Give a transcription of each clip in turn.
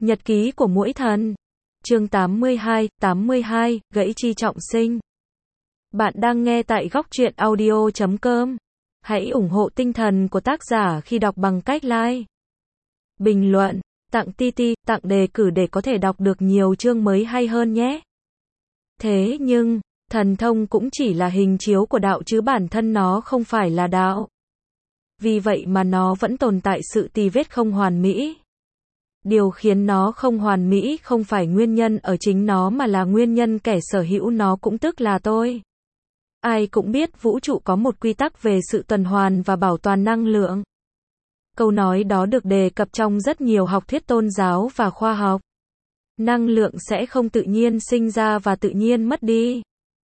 Nhật ký của muỗi thần. Chương 82, gãy chi trọng sinh. Bạn đang nghe tại góc truyện audio.com. Hãy ủng hộ tinh thần của tác giả khi đọc bằng cách like, bình luận, tặng TT, tặng đề cử để có thể đọc được nhiều chương mới hay hơn nhé. Thế nhưng, thần thông cũng chỉ là hình chiếu của đạo chứ bản thân nó không phải là đạo. Vì vậy mà nó vẫn tồn tại sự tì vết không hoàn mỹ. Điều khiến nó không hoàn mỹ không phải nguyên nhân ở chính nó mà là nguyên nhân kẻ sở hữu nó, cũng tức là tôi. Ai cũng biết vũ trụ có một quy tắc về sự tuần hoàn và bảo toàn năng lượng. Câu nói đó được đề cập trong rất nhiều học thuyết tôn giáo và khoa học. Năng lượng sẽ không tự nhiên sinh ra và tự nhiên mất đi.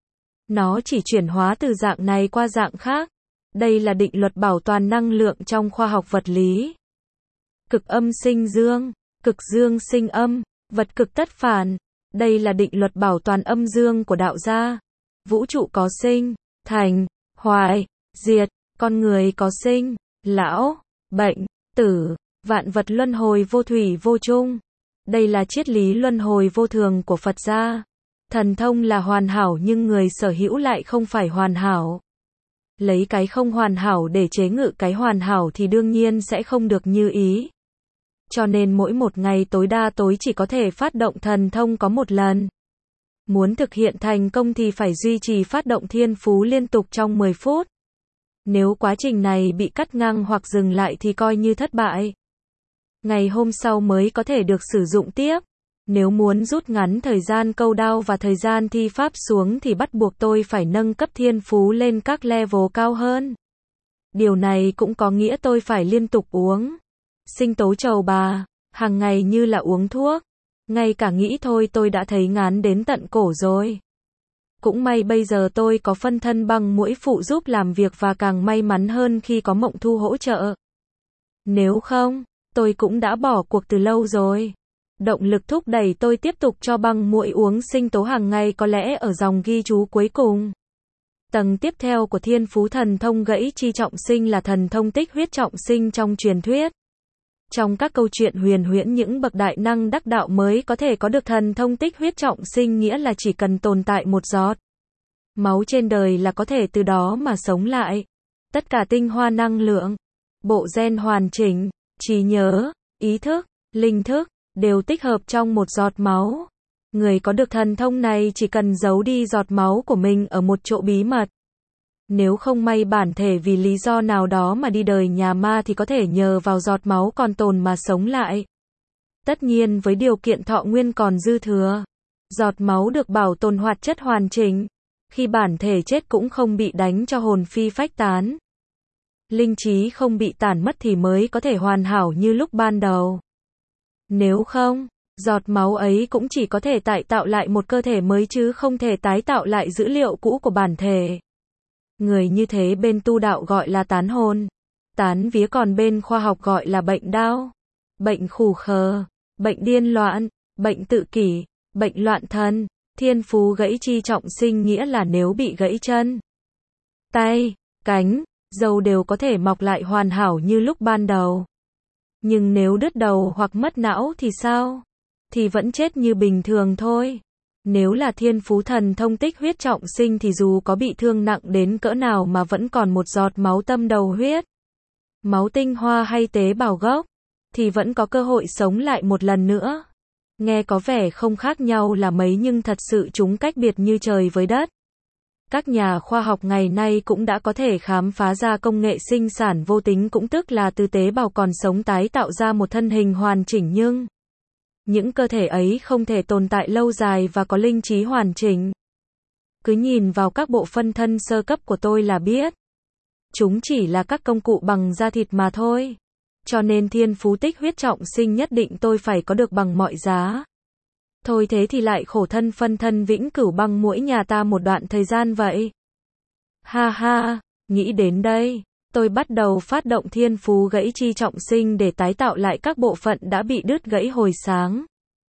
Nó chỉ chuyển hóa từ dạng này qua dạng khác. Đây là định luật bảo toàn năng lượng trong khoa học vật lý. Cực âm sinh dương, cực dương sinh âm, vật cực tất phản. Đây là định luật bảo toàn âm dương của đạo gia. Vũ trụ có sinh, thành, hoại, diệt, con người có sinh, lão, bệnh, tử, vạn vật luân hồi vô thủy vô chung. Đây là triết lý luân hồi vô thường của Phật gia. Thần thông là hoàn hảo nhưng người sở hữu lại không phải hoàn hảo. Lấy cái không hoàn hảo để chế ngự cái hoàn hảo thì đương nhiên sẽ không được như ý. Cho nên mỗi một ngày tối đa tối chỉ có thể phát động thần thông có một lần. Muốn thực hiện thành công thì phải duy trì phát động thiên phú liên tục trong 10 phút. Nếu quá trình này bị cắt ngang hoặc dừng lại thì coi như thất bại. Ngày hôm sau mới có thể được sử dụng tiếp. Nếu muốn rút ngắn thời gian câu đao và thời gian thi pháp xuống thì bắt buộc tôi phải nâng cấp thiên phú lên các level cao hơn. Điều này cũng có nghĩa tôi phải liên tục uống sinh tố trầu bà, hàng ngày như là uống thuốc. Ngay cả nghĩ thôi tôi đã thấy ngán đến tận cổ rồi. Cũng may bây giờ tôi có phân thân băng muỗi phụ giúp làm việc và càng may mắn hơn khi có Mộng Thu hỗ trợ. Nếu không, tôi cũng đã bỏ cuộc từ lâu rồi. Động lực thúc đẩy tôi tiếp tục cho băng muỗi uống sinh tố hàng ngày có lẽ ở dòng ghi chú cuối cùng. Tầng tiếp theo của thiên phú thần thông gãy chi trọng sinh là thần thông tích huyết trọng sinh trong truyền thuyết. Trong các câu chuyện huyền huyễn, những bậc đại năng đắc đạo mới có thể có được thần thông tích huyết trọng sinh, nghĩa là chỉ cần tồn tại một giọt máu trên đời là có thể từ đó mà sống lại. Tất cả tinh hoa năng lượng, bộ gen hoàn chỉnh, trí nhớ, ý thức, linh thức đều tích hợp trong một giọt máu. Người có được thần thông này chỉ cần giấu đi giọt máu của mình ở một chỗ bí mật. Nếu không may bản thể vì lý do nào đó mà đi đời nhà ma thì có thể nhờ vào giọt máu còn tồn mà sống lại. Tất nhiên với điều kiện thọ nguyên còn dư thừa. Giọt máu được bảo tồn hoạt chất hoàn chỉnh. Khi bản thể chết cũng không bị đánh cho hồn phi phách tán. Linh trí không bị tản mất thì mới có thể hoàn hảo như lúc ban đầu. Nếu không, giọt máu ấy cũng chỉ có thể tạo lại một cơ thể mới chứ không thể tái tạo lại dữ liệu cũ của bản thể. Người như thế bên tu đạo gọi là tán hồn, tán vía, còn bên khoa học gọi là bệnh đau, bệnh khủ khờ, bệnh điên loạn, bệnh tự kỷ, bệnh loạn thần. Thiên phú gãy chi trọng sinh nghĩa là nếu bị gãy chân, tay, cánh, râu đều có thể mọc lại hoàn hảo như lúc ban đầu. Nhưng nếu đứt đầu hoặc mất não thì sao? Thì vẫn chết như bình thường thôi. Nếu là thiên phú thần thông tích huyết trọng sinh thì dù có bị thương nặng đến cỡ nào mà vẫn còn một giọt máu tâm đầu huyết, máu tinh hoa hay tế bào gốc, thì vẫn có cơ hội sống lại một lần nữa. Nghe có vẻ không khác nhau là mấy nhưng thật sự chúng cách biệt như trời với đất. Các nhà khoa học ngày nay cũng đã có thể khám phá ra công nghệ sinh sản vô tính, cũng tức là từ tế bào còn sống tái tạo ra một thân hình hoàn chỉnh, nhưng những cơ thể ấy không thể tồn tại lâu dài và có linh trí hoàn chỉnh. Cứ nhìn vào các bộ phân thân sơ cấp của tôi là biết. Chúng chỉ là các công cụ bằng da thịt mà thôi. Cho nên thiên phú tích huyết trọng sinh nhất định tôi phải có được bằng mọi giá. Thôi thế thì lại khổ thân phân thân vĩnh cửu băng muỗi nhà ta một đoạn thời gian vậy. Ha ha, nghĩ đến đây, tôi bắt đầu phát động thiên phú gãy chi trọng sinh để tái tạo lại các bộ phận đã bị đứt gãy hồi sáng.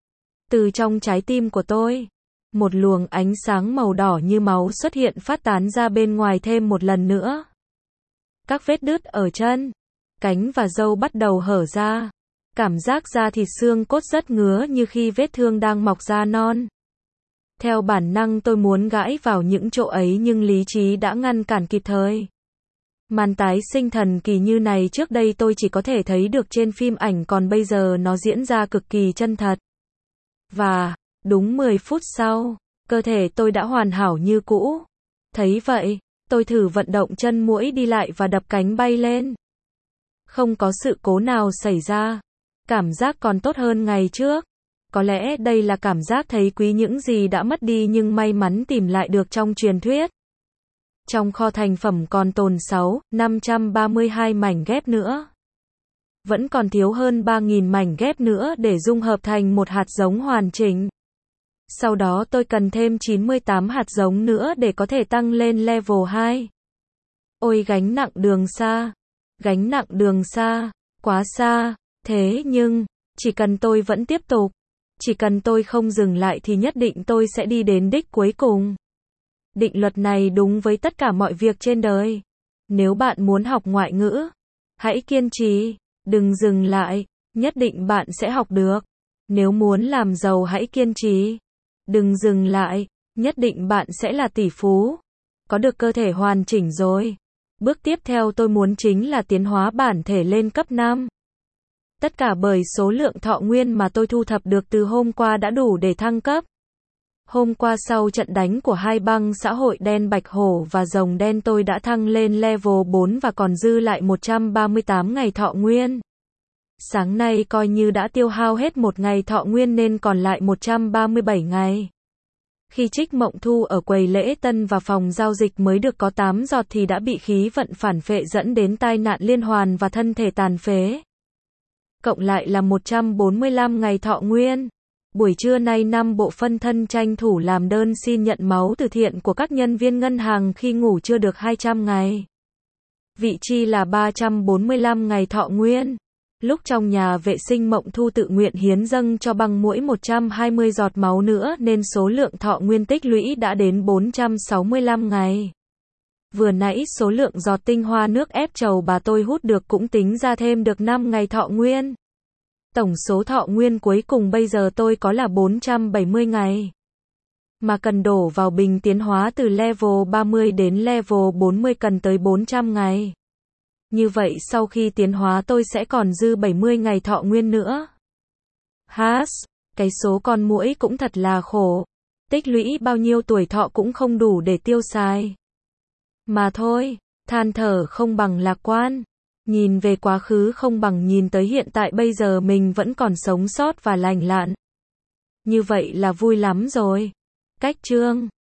Từ trong trái tim của tôi, một luồng ánh sáng màu đỏ như máu xuất hiện phát tán ra bên ngoài thêm một lần nữa. Các vết đứt ở chân, cánh và râu bắt đầu hở ra. Cảm giác da thịt xương cốt rất ngứa như khi vết thương đang mọc ra non. Theo bản năng tôi muốn gãi vào những chỗ ấy nhưng lý trí đã ngăn cản kịp thời. Màn tái sinh thần kỳ như này trước đây tôi chỉ có thể thấy được trên phim ảnh, còn bây giờ nó diễn ra cực kỳ chân thật. Và, đúng 10 phút sau, cơ thể tôi đã hoàn hảo như cũ. Thấy vậy, tôi thử vận động chân muỗi đi lại và đập cánh bay lên. Không có sự cố nào xảy ra. Cảm giác còn tốt hơn ngày trước. Có lẽ đây là cảm giác thấy quý những gì đã mất đi nhưng may mắn tìm lại được trong truyền thuyết. Trong kho thành phẩm còn tồn 532 mảnh ghép nữa. Vẫn còn thiếu hơn 3.000 mảnh ghép nữa để dung hợp thành một hạt giống hoàn chỉnh. Sau đó tôi cần thêm 98 hạt giống nữa để có thể tăng lên level 2. Ôi gánh nặng đường xa. Gánh nặng đường xa. Quá xa. Thế nhưng, chỉ cần tôi vẫn tiếp tục. Chỉ cần tôi không dừng lại thì nhất định tôi sẽ đi đến đích cuối cùng. Định luật này đúng với tất cả mọi việc trên đời. Nếu bạn muốn học ngoại ngữ, hãy kiên trì, đừng dừng lại, nhất định bạn sẽ học được. Nếu muốn làm giàu hãy kiên trì, đừng dừng lại, nhất định bạn sẽ là tỷ phú. Có được cơ thể hoàn chỉnh rồi. Bước tiếp theo tôi muốn chính là tiến hóa bản thể lên cấp 5. Tất cả bởi số lượng thọ nguyên mà tôi thu thập được từ hôm qua đã đủ để thăng cấp. Hôm qua sau trận đánh của hai băng xã hội đen Bạch Hổ và Rồng Đen tôi đã thăng lên level 4 và còn dư lại 138 ngày thọ nguyên. Sáng nay coi như đã tiêu hao hết một ngày thọ nguyên nên còn lại 137 ngày. Khi Trích Mộng Thu ở quầy lễ tân và phòng giao dịch mới được có 8 giọt thì đã bị khí vận phản phệ dẫn đến tai nạn liên hoàn và thân thể tàn phế. Cộng lại là 145 ngày thọ nguyên. Buổi trưa nay 5 bộ phân thân tranh thủ làm đơn xin nhận máu từ thiện của các nhân viên ngân hàng khi ngủ chưa được 200 ngày. Vị chi là 345 ngày thọ nguyên. Lúc trong nhà vệ sinh Mộng Thu tự nguyện hiến dâng cho băng muỗi 120 giọt máu nữa nên số lượng thọ nguyên tích lũy đã đến 465 ngày. Vừa nãy số lượng giọt tinh hoa nước ép trầu bà tôi hút được cũng tính ra thêm được 5 ngày thọ nguyên. Tổng số thọ nguyên cuối cùng bây giờ tôi có là 470 ngày. Mà cần đổ vào bình tiến hóa từ level 30 đến level 40 cần tới 400 ngày. Như vậy sau khi tiến hóa tôi sẽ còn dư 70 ngày thọ nguyên nữa. Cái số con muỗi cũng thật là khổ. Tích lũy bao nhiêu tuổi thọ cũng không đủ để tiêu xài. Mà thôi, than thở không bằng lạc quan. Nhìn về quá khứ không bằng nhìn tới hiện tại, bây giờ mình vẫn còn sống sót và lành lặn. Như vậy là vui lắm rồi. Cách chương